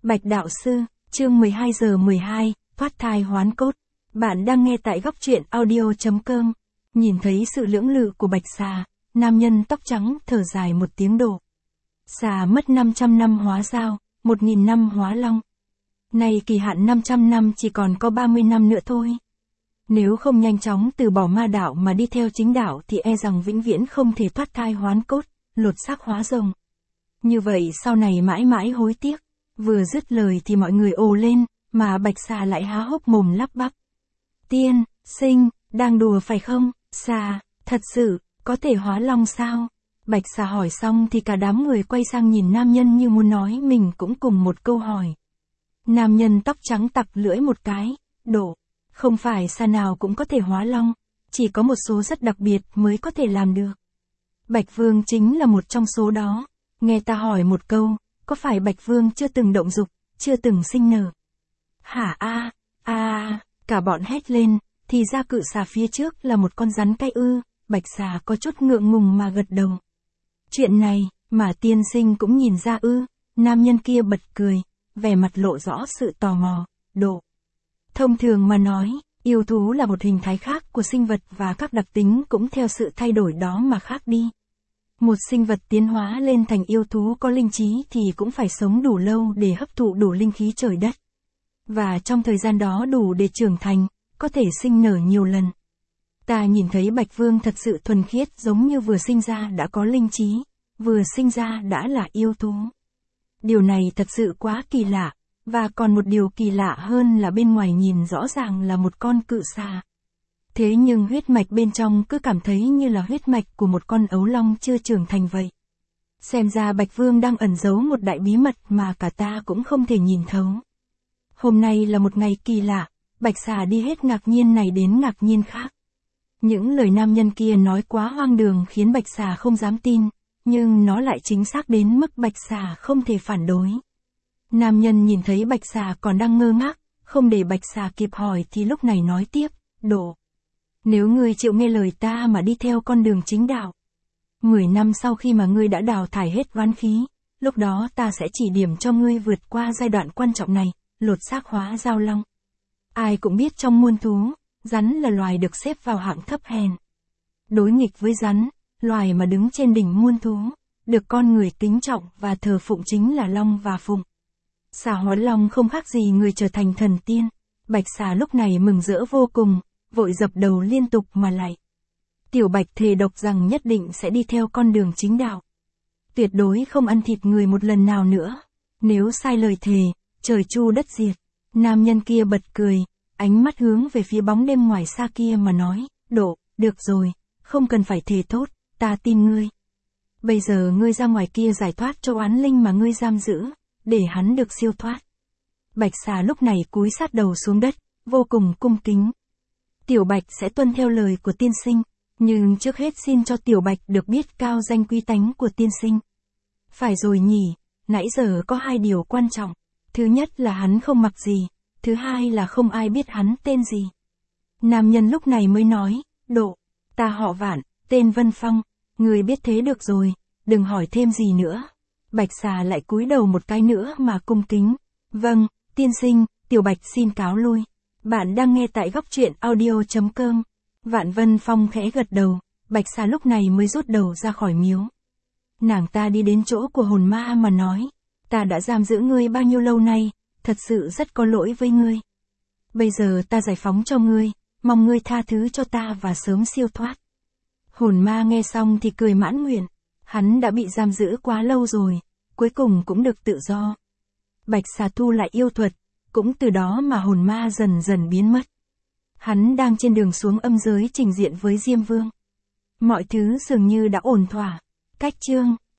Bạch Đạo Sư, chương 12 giờ 12, thoát thai hoán cốt. Bạn đang nghe tại góc truyện audio.com. Nhìn thấy sự lưỡng lự của Bạch Xà, nam nhân tóc trắng thở dài một tiếng đổ. Xà mất 500 năm hóa dao, 1000 năm hóa long. Nay kỳ hạn 500 năm chỉ còn có 30 năm nữa thôi. Nếu không nhanh chóng từ bỏ ma đạo mà đi theo chính đạo thì e rằng vĩnh viễn không thể thoát thai hoán cốt, lột xác hóa rồng. Như vậy sau này mãi mãi hối tiếc. Vừa dứt lời thì mọi người ồ lên, mà Bạch Xà lại há hốc mồm lắp bắp. Tiên, sinh, đang đùa phải không? Xà, thật sự, có thể hóa long sao? Bạch Xà hỏi xong thì cả đám người quay sang nhìn nam nhân như muốn nói mình cũng cùng một câu hỏi. Nam nhân tóc trắng tặc lưỡi một cái, đổ. Không phải xà nào cũng có thể hóa long, chỉ có một số rất đặc biệt mới có thể làm được. Bạch Vương chính là một trong số đó. Nghe ta hỏi một câu, có phải Bạch Vương chưa từng động dục, chưa từng sinh nở? Hả cả bọn hét lên, thì ra cự xà phía trước là một con rắn cay ư. Bạch Xà có chút ngượng ngùng mà gật đầu. Chuyện này, mà tiên sinh cũng nhìn ra ư? Nam nhân kia bật cười, vẻ mặt lộ rõ sự tò mò, độ. Thông thường mà nói, yêu thú là một hình thái khác của sinh vật và các đặc tính cũng theo sự thay đổi đó mà khác đi. Một sinh vật tiến hóa lên thành yêu thú có linh trí thì cũng phải sống đủ lâu để hấp thụ đủ linh khí trời đất. Và trong thời gian đó đủ để trưởng thành, có thể sinh nở nhiều lần. Ta nhìn thấy Bạch Vương thật sự thuần khiết giống như vừa sinh ra đã có linh trí, vừa sinh ra đã là yêu thú. Điều này thật sự quá kỳ lạ, và còn một điều kỳ lạ hơn là bên ngoài nhìn rõ ràng là một con cự xà. Thế nhưng huyết mạch bên trong cứ cảm thấy như là huyết mạch của một con ấu long chưa trưởng thành vậy. Xem ra Bạch Vương đang ẩn giấu một đại bí mật mà cả ta cũng không thể nhìn thấu. Hôm nay là một ngày kỳ lạ, Bạch Xà đi hết ngạc nhiên này đến ngạc nhiên khác. Những lời nam nhân kia nói quá hoang đường khiến Bạch Xà không dám tin, nhưng nó lại chính xác đến mức Bạch Xà không thể phản đối. Nam nhân nhìn thấy Bạch Xà còn đang ngơ ngác, không để Bạch Xà kịp hỏi thì lúc này nói tiếp, Độ. Nếu ngươi chịu nghe lời ta mà đi theo con đường chính đạo, 10 năm sau khi mà ngươi đã đào thải hết oán khí, lúc đó ta sẽ chỉ điểm cho ngươi vượt qua giai đoạn quan trọng này, lột xác hóa dao long. Ai cũng biết trong muôn thú, rắn là loài được xếp vào hạng thấp hèn. Đối nghịch với rắn, loài mà đứng trên đỉnh muôn thú, được con người kính trọng và thờ phụng chính là long và phụng. Xà hóa long không khác gì người trở thành thần tiên. Bạch Xà lúc này mừng rỡ vô cùng, vội dập đầu liên tục mà lạy. Tiểu Bạch thề độc rằng nhất định sẽ đi theo con đường chính đạo. Tuyệt đối không ăn thịt người một lần nào nữa. Nếu sai lời thề, trời chu đất diệt. Nam nhân kia bật cười, ánh mắt hướng về phía bóng đêm ngoài xa kia mà nói, Độ, được rồi, không cần phải thề thốt, ta tin ngươi. Bây giờ ngươi ra ngoài kia giải thoát cho oán linh mà ngươi giam giữ, để hắn được siêu thoát. Bạch Xà lúc này cúi sát đầu xuống đất, vô cùng cung kính. Tiểu Bạch sẽ tuân theo lời của tiên sinh, nhưng trước hết xin cho Tiểu Bạch được biết cao danh quý tánh của tiên sinh. Phải rồi nhỉ, nãy giờ có 2 điều quan trọng. Thứ nhất là hắn không mặc gì, thứ hai là không ai biết hắn tên gì. Nam nhân lúc này mới nói, Độ, ta họ Vạn, tên Vân Phong, người biết thế được rồi, đừng hỏi thêm gì nữa. Bạch Xà lại cúi đầu một cái nữa mà cung kính. Vâng, tiên sinh, Tiểu Bạch xin cáo lui. Bạn đang nghe tại góc truyện audio.com. Vạn Vân Phong khẽ gật đầu, Bạch Xà lúc này mới rút đầu ra khỏi miếu. Nàng ta đi đến chỗ của hồn ma mà nói, ta đã giam giữ ngươi bao nhiêu lâu nay, thật sự rất có lỗi với ngươi. Bây giờ ta giải phóng cho ngươi, mong ngươi tha thứ cho ta và sớm siêu thoát. Hồn ma nghe xong thì cười mãn nguyện, hắn đã bị giam giữ quá lâu rồi, cuối cùng cũng được tự do. Bạch Xà thu lại yêu thuật, cũng từ đó mà hồn ma dần dần biến mất. Hắn đang trên đường xuống âm giới trình diện với Diêm Vương. Mọi thứ dường như đã ổn thỏa. Cách chương